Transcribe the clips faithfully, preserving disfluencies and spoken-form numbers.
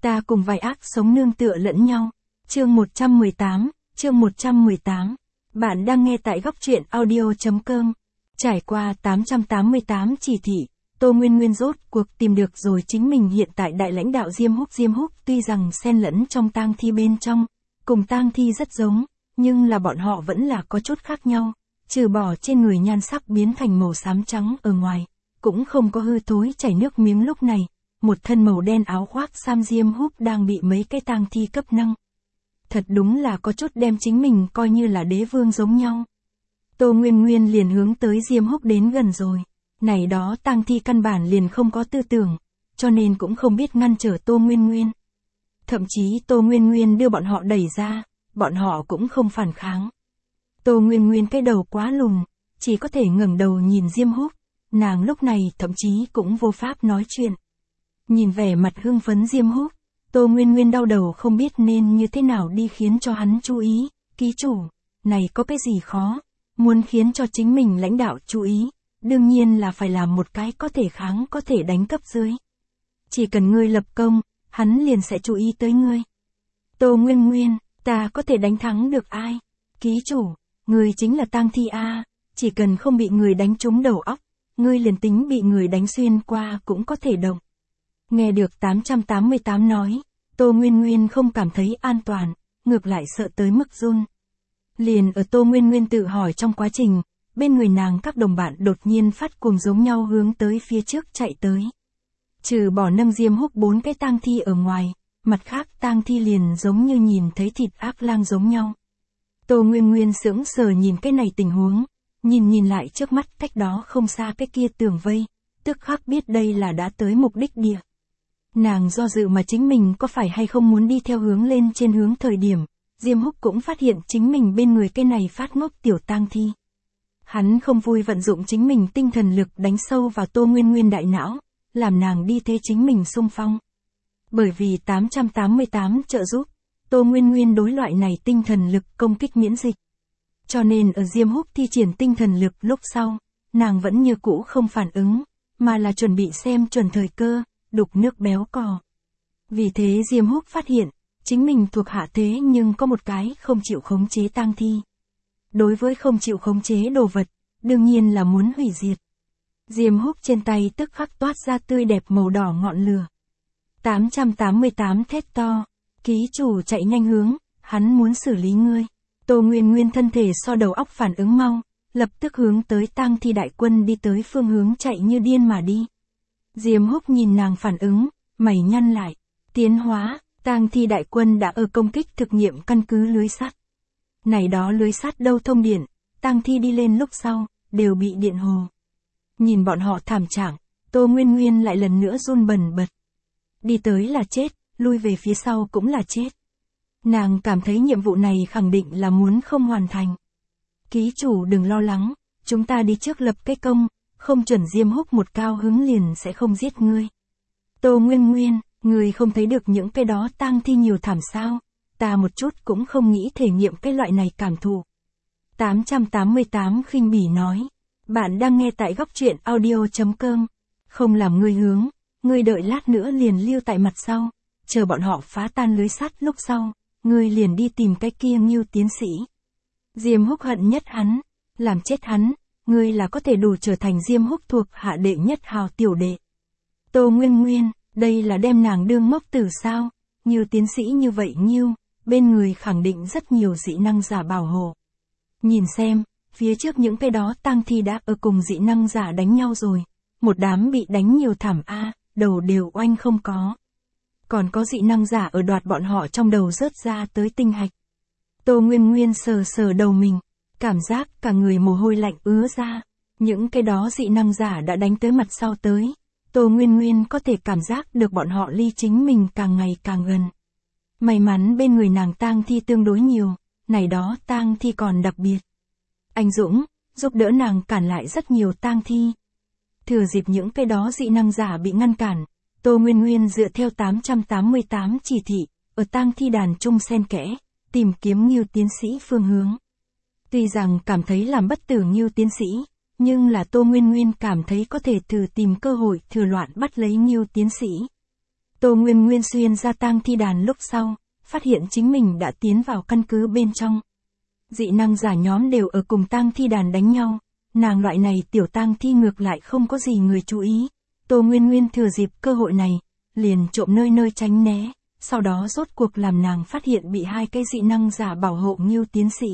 Ta cùng vài ác sống nương tựa lẫn nhau. Chương một trăm mười tám, chương một trăm mười tám. Bạn đang nghe tại góc truyện audio.com. Trải qua tám trăm tám mươi tám chỉ thị, Tô Nguyên Nguyên rốt cuộc tìm được rồi chính mình hiện tại đại lãnh đạo Diêm Húc. Diêm Húc tuy rằng xen lẫn trong tang thi bên trong, cùng tang thi rất giống, nhưng là bọn họ vẫn là có chút khác nhau, trừ bỏ trên người nhan sắc biến thành màu xám trắng ở ngoài, cũng không có hư thối chảy nước miếng. Lúc này, một thân màu đen áo khoác sam Diêm Húc đang bị mấy cái tang thi cấp nâng. Thật đúng là có chút đem chính mình coi như là đế vương giống nhau. Tô Nguyên Nguyên liền hướng tới Diêm Húc đến gần rồi. Này đó tang thi căn bản liền không có tư tưởng, cho nên cũng không biết ngăn trở Tô Nguyên Nguyên. Thậm chí Tô Nguyên Nguyên đưa bọn họ đẩy ra, bọn họ cũng không phản kháng. Tô Nguyên Nguyên cái đầu quá lùn, chỉ có thể ngẩng đầu nhìn Diêm Húc, nàng lúc này thậm chí cũng vô pháp nói chuyện. Nhìn vẻ mặt hưng phấn Diêm Húc, Tô Nguyên Nguyên đau đầu không biết nên như thế nào đi khiến cho hắn chú ý. Ký chủ, này có cái gì khó, muốn khiến cho chính mình lãnh đạo chú ý, đương nhiên là phải làm một cái có thể kháng có thể đánh cấp dưới. Chỉ cần ngươi lập công, hắn liền sẽ chú ý tới ngươi. Tô Nguyên Nguyên, ta có thể đánh thắng được ai? Ký chủ, ngươi chính là tang thi a, chỉ cần không bị người đánh trúng đầu óc, ngươi liền tính bị người đánh xuyên qua cũng có thể động. Nghe được tám trăm tám mươi tám nói, Tô Nguyên Nguyên không cảm thấy an toàn, ngược lại sợ tới mức run. Liền ở Tô Nguyên Nguyên tự hỏi trong quá trình, bên người nàng các đồng bạn đột nhiên phát cuồng giống nhau hướng tới phía trước chạy tới. Trừ bỏ nâng Diêm Húc bốn cái tang thi ở ngoài, mặt khác tang thi liền giống như nhìn thấy thịt ác lang giống nhau. Tô Nguyên Nguyên sững sờ nhìn cái này tình huống, nhìn nhìn lại trước mắt cách đó không xa cái kia tường vây, tức khắc biết đây là đã tới mục đích địa. Nàng do dự mà chính mình có phải hay không muốn đi theo hướng lên trên hướng thời điểm, Diêm Húc cũng phát hiện chính mình bên người cái này phát ngốc tiểu tang thi. Hắn không vui vận dụng chính mình tinh thần lực đánh sâu vào Tô Nguyên Nguyên đại não, làm nàng đi thế chính mình xung phong. Bởi vì tám trăm tám mươi tám trợ giúp, Tô Nguyên Nguyên đối loại này tinh thần lực công kích miễn dịch. Cho nên ở Diêm Húc thi triển tinh thần lực lúc sau, nàng vẫn như cũ không phản ứng, mà là chuẩn bị xem chuẩn thời cơ, đục nước béo cò. Vì thế Diêm Húc phát hiện, chính mình thuộc hạ thế nhưng có một cái không chịu khống chế tang thi. Đối với không chịu khống chế đồ vật, đương nhiên là muốn hủy diệt. Diêm Húc trên tay tức khắc toát ra tươi đẹp màu đỏ ngọn lửa. tám trăm tám mươi tám thét to, ký chủ chạy nhanh hướng, hắn muốn xử lý ngươi. Tô Nguyên Nguyên thân thể so đầu óc phản ứng mau, lập tức hướng tới tang thi đại quân đi tới phương hướng chạy như điên mà đi. Diêm Húc nhìn nàng phản ứng, mày nhăn lại, tiến hóa, tang thi đại quân đã ở công kích thực nghiệm căn cứ lưới sắt. Này đó lưới sắt đâu thông điện, tang thi đi lên lúc sau, đều bị điện hồ. Nhìn bọn họ thảm trạng, Tô Nguyên Nguyên lại lần nữa run bần bật. Đi tới là chết, lui về phía sau cũng là chết. Nàng cảm thấy nhiệm vụ này khẳng định là muốn không hoàn thành. Ký chủ đừng lo lắng, chúng ta đi trước lập cái công, không chuẩn Diêm Húc một cao hứng liền sẽ không giết ngươi. Tô Nguyên Nguyên, ngươi không thấy được những cái đó tang thi nhiều thảm sao, ta một chút cũng không nghĩ thể nghiệm cái loại này cảm thụ. tám trăm tám mươi tám khinh bỉ nói, bạn đang nghe tại góc truyện audio.com, không làm ngươi hướng, ngươi đợi lát nữa liền lưu tại mặt sau, chờ bọn họ phá tan lưới sắt lúc sau, ngươi liền đi tìm cái kia Ngưu tiến sĩ. Diêm Húc hận nhất hắn, làm chết hắn, ngươi là có thể đủ trở thành Diêm Húc thuộc hạ đệ nhất hào tiểu đệ. Tô Nguyên Nguyên, đây là đem nàng đương mốc tử sao, Ngưu tiến sĩ như vậy Ngưu, bên người khẳng định rất nhiều dị năng giả bảo hộ. Nhìn xem, phía trước những cái đó tang thi đã ở cùng dị năng giả đánh nhau rồi, một đám bị đánh nhiều thảm a, đầu đều oanh không có. Còn có dị năng giả ở đoạt bọn họ trong đầu rớt ra tới tinh hạch. Tô Nguyên Nguyên sờ sờ đầu mình, cảm giác cả người mồ hôi lạnh ứa ra, những cái đó dị năng giả đã đánh tới mặt sau tới. Tô Nguyên Nguyên có thể cảm giác được bọn họ ly chính mình càng ngày càng gần. May mắn bên người nàng tang thi tương đối nhiều, này đó tang thi còn đặc biệt. Anh Dũng, giúp đỡ nàng cản lại rất nhiều tang thi. Thừa dịp những cái đó dị năng giả bị ngăn cản, Tô Nguyên Nguyên dựa theo tám trăm tám mươi tám chỉ thị, ở tang thi đàn trung xen kẽ, tìm kiếm Ngưu tiến sĩ phương hướng. Tuy rằng cảm thấy làm bất tử Ngưu tiến sĩ, nhưng là Tô Nguyên Nguyên cảm thấy có thể thử tìm cơ hội thừa loạn bắt lấy Ngưu tiến sĩ. Tô Nguyên Nguyên xuyên ra tang thi đàn lúc sau, phát hiện chính mình đã tiến vào căn cứ bên trong. Dị năng giả nhóm đều ở cùng tang thi đàn đánh nhau, nàng loại này tiểu tang thi ngược lại không có gì người chú ý. Tô Nguyên Nguyên thừa dịp cơ hội này, liền trộm nơi nơi tránh né, sau đó rốt cuộc làm nàng phát hiện bị hai cái dị năng giả bảo hộ Ngưu tiến sĩ.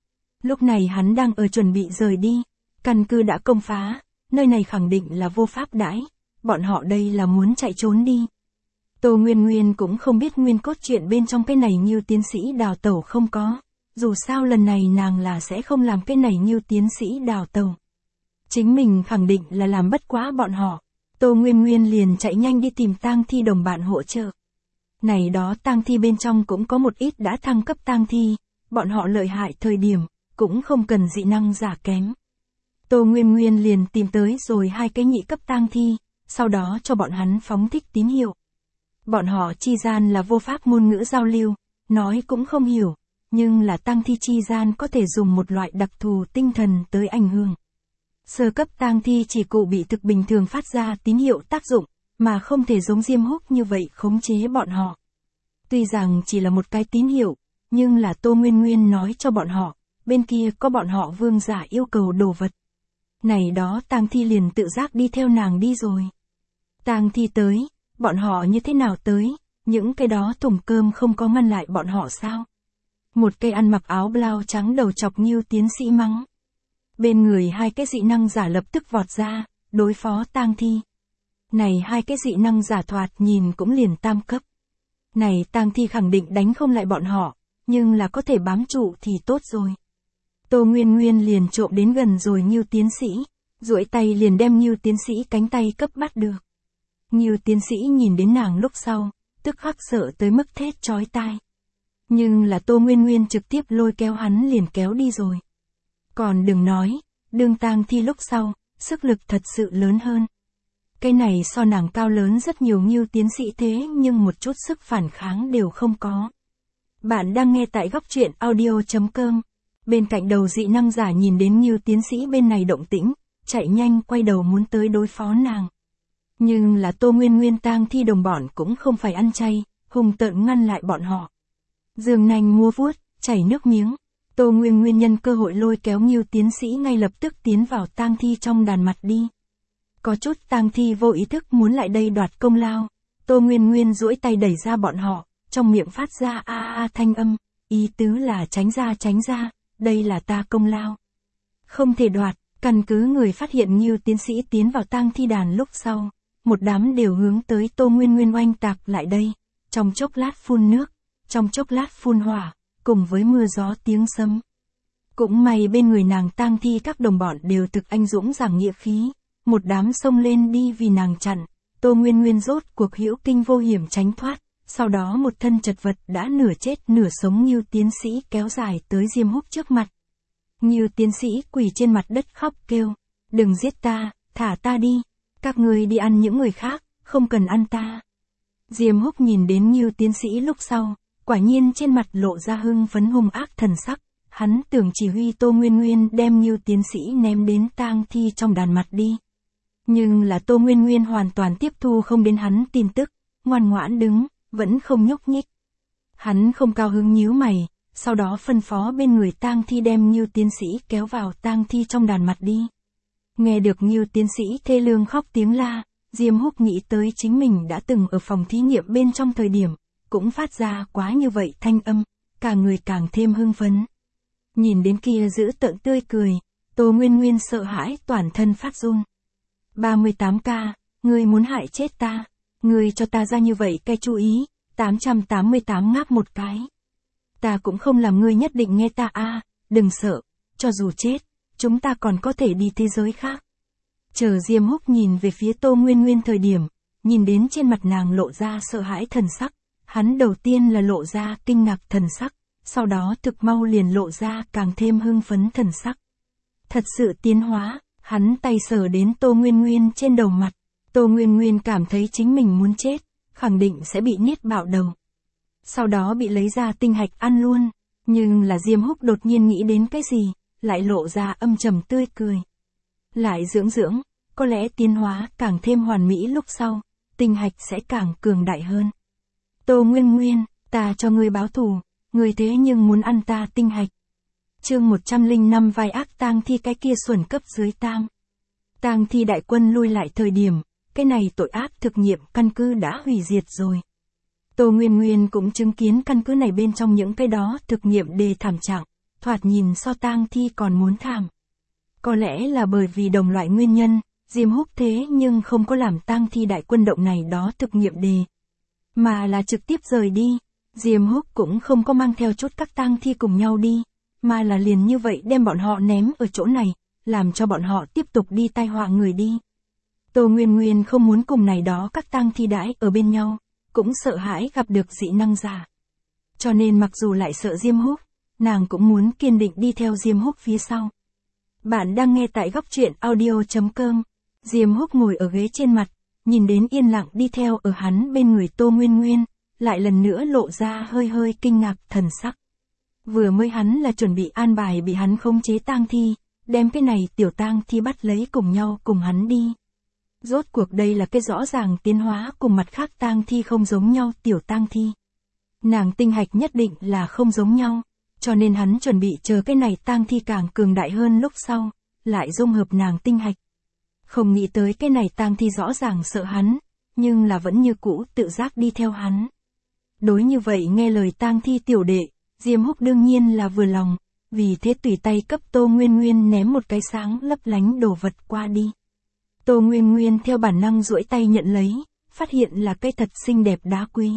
Lúc này hắn đang ở chuẩn bị rời đi, căn cứ đã công phá, nơi này khẳng định là vô pháp đãi, bọn họ đây là muốn chạy trốn đi. Tô Nguyên Nguyên cũng không biết nguyên cốt truyện bên trong cái này Ngưu tiến sĩ đào tẩu không có, dù sao lần này nàng là sẽ không làm cái này Ngưu tiến sĩ đào tẩu. Chính mình khẳng định là làm bất quá bọn họ. Tô Nguyên Nguyên liền chạy nhanh đi tìm tang thi đồng bạn hỗ trợ. Này đó tang thi bên trong cũng có một ít đã thăng cấp tang thi, bọn họ lợi hại thời điểm, cũng không cần dị năng giả kém. Tô Nguyên Nguyên liền tìm tới rồi hai cái nhị cấp tang thi, sau đó cho bọn hắn phóng thích tín hiệu. Bọn họ chi gian là vô pháp ngôn ngữ giao lưu, nói cũng không hiểu, nhưng là tang thi chi gian có thể dùng một loại đặc thù tinh thần tới ảnh hưởng. Sơ cấp tang thi chỉ cụ bị thực bình thường phát ra tín hiệu tác dụng, mà không thể giống Diêm Húc như vậy khống chế bọn họ. Tuy rằng chỉ là một cái tín hiệu, nhưng là Tô Nguyên Nguyên nói cho bọn họ, bên kia có bọn họ vương giả yêu cầu đồ vật. Này đó tang thi liền tự giác đi theo nàng đi rồi. Tang thi tới, bọn họ như thế nào tới, những cái đó thùng cơm không có ngăn lại bọn họ sao? Một cây ăn mặc áo blau trắng đầu chọc Ngưu tiến sĩ mắng. Bên người hai cái dị năng giả lập tức vọt ra, đối phó tang thi. Này hai cái dị năng giả thoạt nhìn cũng liền tam cấp. Này tang thi khẳng định đánh không lại bọn họ, nhưng là có thể bám trụ thì tốt rồi. Tô Nguyên Nguyên liền trộm đến gần rồi Ngưu tiến sĩ, duỗi tay liền đem Ngưu tiến sĩ cánh tay cấp bắt được. Ngưu tiến sĩ nhìn đến nàng lúc sau, tức khắc sợ tới mức thét chói tai. Nhưng là Tô Nguyên Nguyên trực tiếp lôi kéo hắn liền kéo đi rồi. Còn đừng nói, đương tang thi lúc sau, sức lực thật sự lớn hơn. Cái này so nàng cao lớn rất nhiều Ngưu tiến sĩ thế nhưng một chút sức phản kháng đều không có. Bạn đang nghe tại góc truyện audio chấm com. Bên cạnh đầu dị năng giả nhìn đến Ngưu tiến sĩ bên này động tĩnh, chạy nhanh quay đầu muốn tới đối phó nàng. Nhưng là Tô Nguyên Nguyên tang thi đồng bọn cũng không phải ăn chay, hung tợn ngăn lại bọn họ. Dương nanh mua vuốt, chảy nước miếng. Tô Nguyên Nguyên nhân cơ hội lôi kéo Ngưu tiến sĩ ngay lập tức tiến vào tang thi trong đàn mặt đi. Có chút tang thi vô ý thức muốn lại đây đoạt công lao. Tô Nguyên Nguyên duỗi tay đẩy ra bọn họ, trong miệng phát ra a a thanh âm, ý tứ là tránh ra tránh ra, đây là ta công lao. Không thể đoạt, căn cứ người phát hiện Ngưu tiến sĩ tiến vào tang thi đàn lúc sau, một đám đều hướng tới Tô Nguyên Nguyên oanh tạc lại đây, trong chốc lát phun nước, trong chốc lát phun hỏa, cùng với mưa gió tiếng sấm. Cũng may bên người nàng tang thi các đồng bọn đều thực anh dũng giảng nghĩa khí, một đám xông lên đi vì nàng chặn, Tô Nguyên Nguyên rốt cuộc hữu kinh vô hiểm tránh thoát, sau đó một thân chật vật đã nửa chết nửa sống Ngưu tiến sĩ kéo dài tới Diêm Húc trước mặt. Ngưu tiến sĩ quỳ trên mặt đất khóc kêu, đừng giết ta, thả ta đi, các ngươi đi ăn những người khác, không cần ăn ta. Diêm Húc nhìn đến Ngưu tiến sĩ lúc sau, quả nhiên trên mặt lộ ra hưng phấn hung ác thần sắc, hắn tưởng chỉ huy Tô Nguyên Nguyên đem Ngưu tiến sĩ ném đến tang thi trong đàn mặt đi. Nhưng là Tô Nguyên Nguyên hoàn toàn tiếp thu không đến hắn tin tức, ngoan ngoãn đứng, vẫn không nhúc nhích. Hắn không cao hứng nhíu mày, sau đó phân phó bên người tang thi đem Ngưu tiến sĩ kéo vào tang thi trong đàn mặt đi. Nghe được Ngưu tiến sĩ thê lương khóc tiếng la, Diêm Húc nghĩ tới chính mình đã từng ở phòng thí nghiệm bên trong thời điểm, cũng phát ra quá như vậy thanh âm, cả người càng thêm hưng phấn. Nhìn đến kia giữ tợn tươi cười, Tô Nguyên Nguyên sợ hãi toàn thân phát run. ba mươi tám k, ngươi muốn hại chết ta, ngươi cho ta ra như vậy cái chú ý, tám trăm tám mươi tám ngáp một cái. Ta cũng không làm ngươi nhất định nghe ta a, đừng sợ, cho dù chết, chúng ta còn có thể đi thế giới khác. Chờ Diêm Húc nhìn về phía Tô Nguyên Nguyên thời điểm, nhìn đến trên mặt nàng lộ ra sợ hãi thần sắc, hắn đầu tiên là lộ ra kinh ngạc thần sắc, sau đó thực mau liền lộ ra càng thêm hưng phấn thần sắc. Thật sự tiến hóa, hắn tay sờ đến Tô Nguyên Nguyên trên đầu mặt, Tô Nguyên Nguyên cảm thấy chính mình muốn chết, khẳng định sẽ bị niết bạo đầu. Sau đó bị lấy ra tinh hạch ăn luôn, nhưng là Diêm Húc đột nhiên nghĩ đến cái gì, lại lộ ra âm trầm tươi cười. Lại dưỡng dưỡng, có lẽ tiến hóa càng thêm hoàn mỹ lúc sau, tinh hạch sẽ càng cường đại hơn. Tô Nguyên Nguyên, ta cho ngươi báo thù, ngươi thế nhưng muốn ăn ta tinh hạch. Chương một trăm lẻ năm vai ác tang thi cái kia xuẩn cấp dưới tam. Tang thi đại quân lui lại thời điểm, cái này tội ác thực nghiệm căn cứ đã hủy diệt rồi. Tô Nguyên Nguyên cũng chứng kiến căn cứ này bên trong những cái đó thực nghiệm đề thảm trạng, thoạt nhìn so tang thi còn muốn thảm. Có lẽ là bởi vì đồng loại nguyên nhân, Diêm Húc thế nhưng không có làm tang thi đại quân động này đó thực nghiệm đề, mà là trực tiếp rời đi. Diêm Húc cũng không có mang theo chút các tang thi cùng nhau đi, mà là liền như vậy đem bọn họ ném ở chỗ này, làm cho bọn họ tiếp tục đi tai họa người đi. Tô Nguyên Nguyên không muốn cùng này đó các tang thi đãi ở bên nhau, cũng sợ hãi gặp được dị năng giả. Cho nên mặc dù lại sợ Diêm Húc, nàng cũng muốn kiên định đi theo Diêm Húc phía sau. Bạn đang nghe tại góc truyện audio chấm com. Diêm Húc ngồi ở ghế trên mặt, nhìn đến yên lặng đi theo ở hắn bên người Tô Nguyên Nguyên, lại lần nữa lộ ra hơi hơi kinh ngạc thần sắc. Vừa mới hắn là chuẩn bị an bài bị hắn khống chế tang thi, đem cái này tiểu tang thi bắt lấy cùng nhau cùng hắn đi. Rốt cuộc đây là cái rõ ràng tiến hóa cùng mặt khác tang thi không giống nhau tiểu tang thi. Nàng tinh hạch nhất định là không giống nhau, cho nên hắn chuẩn bị chờ cái này tang thi càng cường đại hơn lúc sau, lại dung hợp nàng tinh hạch. Không nghĩ tới cái này tang thi rõ ràng sợ hắn, nhưng là vẫn như cũ tự giác đi theo hắn. Đối như vậy nghe lời tang thi tiểu đệ, Diêm Húc đương nhiên là vừa lòng, vì thế tùy tay cấp Tô Nguyên Nguyên ném một cái sáng lấp lánh đồ vật qua đi. Tô Nguyên Nguyên theo bản năng duỗi tay nhận lấy, phát hiện là cây thật xinh đẹp đá quý.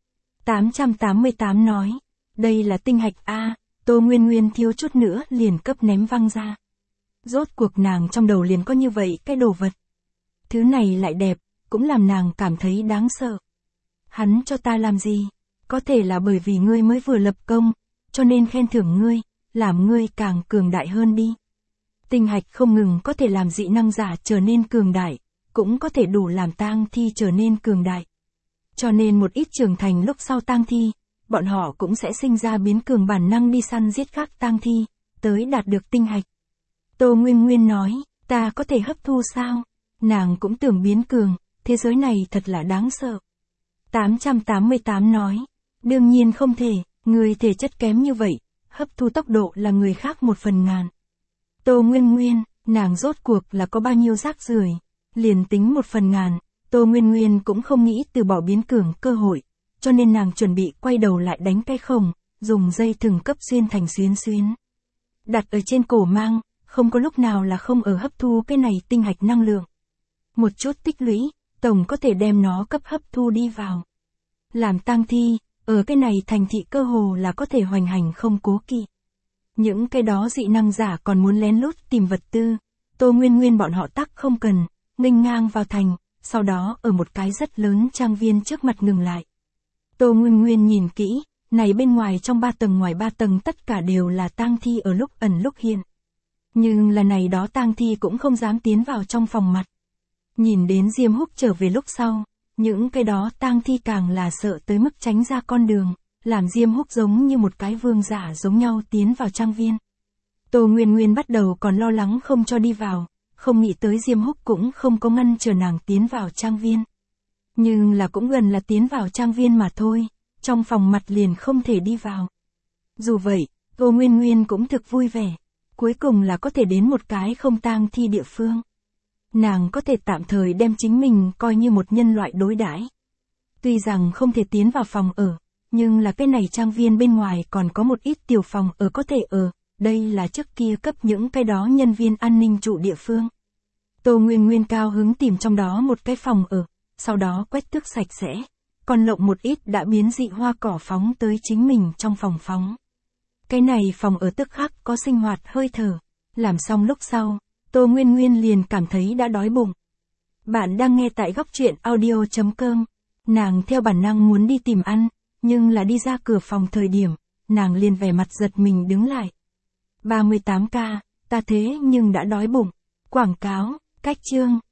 tám trăm tám mươi tám nói, đây là tinh hạch A, Tô Nguyên Nguyên thiếu chút nữa liền cấp ném văng ra. Rốt cuộc nàng trong đầu liền có như vậy cái đồ vật. Thứ này lại đẹp, cũng làm nàng cảm thấy đáng sợ. Hắn cho ta làm gì? Có thể là bởi vì ngươi mới vừa lập công, cho nên khen thưởng ngươi, làm ngươi càng cường đại hơn đi. Tinh hạch không ngừng có thể làm dị năng giả trở nên cường đại, cũng có thể đủ làm tang thi trở nên cường đại. Cho nên một ít trưởng thành lúc sau tang thi, bọn họ cũng sẽ sinh ra biến cường bản năng đi săn giết các tang thi, tới đạt được tinh hạch. Tô Nguyên Nguyên nói, ta có thể hấp thu sao? Nàng cũng tưởng biến cường, thế giới này thật là đáng sợ. tám trăm tám mươi tám nói, đương nhiên không thể, người thể chất kém như vậy, hấp thu tốc độ là người khác một phần ngàn. Tô Nguyên Nguyên, nàng rốt cuộc là có bao nhiêu rác rưởi, liền tính một phần ngàn, Tô Nguyên Nguyên cũng không nghĩ từ bỏ biến cường cơ hội, cho nên nàng chuẩn bị quay đầu lại đánh cái khổng, dùng dây thừng cấp xuyên thành xuyến xuyến. Đặt ở trên cổ mang, không có lúc nào là không ở hấp thu cái này tinh hạch năng lượng. Một chút tích lũy, tổng có thể đem nó cấp hấp thu đi vào. Làm tang thi, ở cái này thành thị cơ hồ là có thể hoành hành không cố kỵ. Những cái đó dị năng giả còn muốn lén lút tìm vật tư, Tô Nguyên Nguyên bọn họ tắc không cần, nghênh ngang vào thành, sau đó ở một cái rất lớn trang viên trước mặt ngừng lại. Tô Nguyên Nguyên nhìn kỹ, này bên ngoài trong ba tầng ngoài ba tầng tất cả đều là tang thi ở lúc ẩn lúc hiện. Nhưng là này đó tang thi cũng không dám tiến vào trong phòng mặt. Nhìn đến Diêm Húc trở về lúc sau, những cái đó tang thi càng là sợ tới mức tránh ra con đường, làm Diêm Húc giống như một cái vương giả giống nhau tiến vào trang viên. Tô Nguyên Nguyên bắt đầu còn lo lắng không cho đi vào, không nghĩ tới Diêm Húc cũng không có ngăn chờ nàng tiến vào trang viên. Nhưng là cũng gần là tiến vào trang viên mà thôi, trong phòng mặt liền không thể đi vào. Dù vậy, Tô Nguyên Nguyên cũng thực vui vẻ, cuối cùng là có thể đến một cái không tang thi địa phương. Nàng có thể tạm thời đem chính mình coi như một nhân loại đối đãi. Tuy rằng không thể tiến vào phòng ở, nhưng là cái này trang viên bên ngoài còn có một ít tiểu phòng ở có thể ở, đây là trước kia cấp những cái đó nhân viên an ninh trụ địa phương. Tô Nguyên Nguyên cao hứng tìm trong đó một cái phòng ở, sau đó quét tước sạch sẽ, còn lộng một ít đã biến dị hoa cỏ phóng tới chính mình trong phòng phóng. Cái này phòng ở tức khắc có sinh hoạt hơi thở, làm xong lúc sau, Tô Nguyên Nguyên liền cảm thấy đã đói bụng. Bạn đang nghe tại góc truyện audio chấm com, nàng theo bản năng muốn đi tìm ăn, nhưng là đi ra cửa phòng thời điểm, nàng liền vẻ mặt giật mình đứng lại. ba mươi tám ca, ta thế nhưng đã đói bụng. Quảng cáo, cách chương,